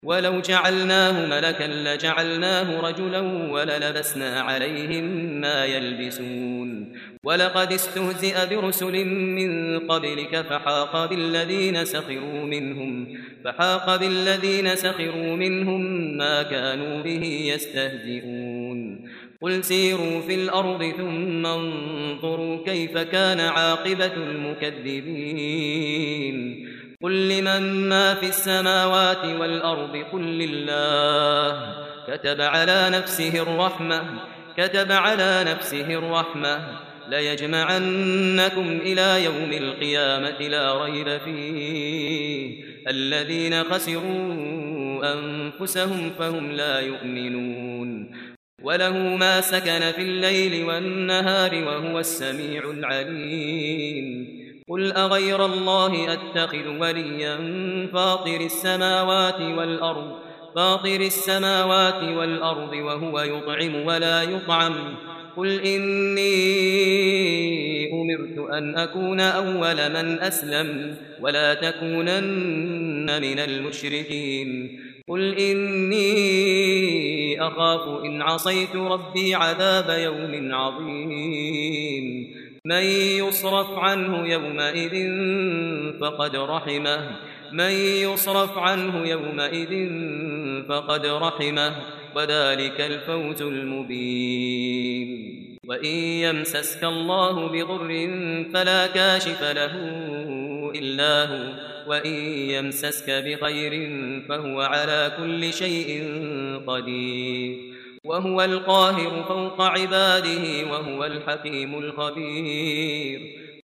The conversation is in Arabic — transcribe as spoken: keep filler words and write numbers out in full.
ولو جعلناه ملكا لجعلناه رجلا وللبسنا عليهم ما يلبسون ولقد استهزئ برسل من قبلك فحاق بالذين سخروا منهم فحاق بالذين سخروا منهم ما كانوا به يستهزئون قل سيروا في الأرض ثم انظروا كيف كان عاقبة المكذبين قل لمن ما في السماوات والأرض قل لله كتب على نفسه الرحمة كتب على نفسه الرحمة ليجمعنكم إلى يوم القيامة لا ريب فيه الذين خسروا أنفسهم فهم لا يؤمنون وله ما سكن في الليل والنهار وهو السميع العليم قل أغير الله أتخذ وليا فاطر السماوات والأرض فاطر السماوات والأرض وهو يطعم ولا يطعم قل إني أمرت أن أكون أول من أسلم ولا تكونن من المشركين قل إني أخاف إن عصيت ربي عذاب يوم عظيم من يصرف عنه يومئذ فقد رحمه من يصرف عنه يومئذ فقد رحمه وذلك الفوز المبين وإن يمسسك الله بضر فلا كاشف له إلا هو وإن يمسسك بخير فهو على كل شيء قدير وهو القاهر فوق عباده وهو الحكيم الخبير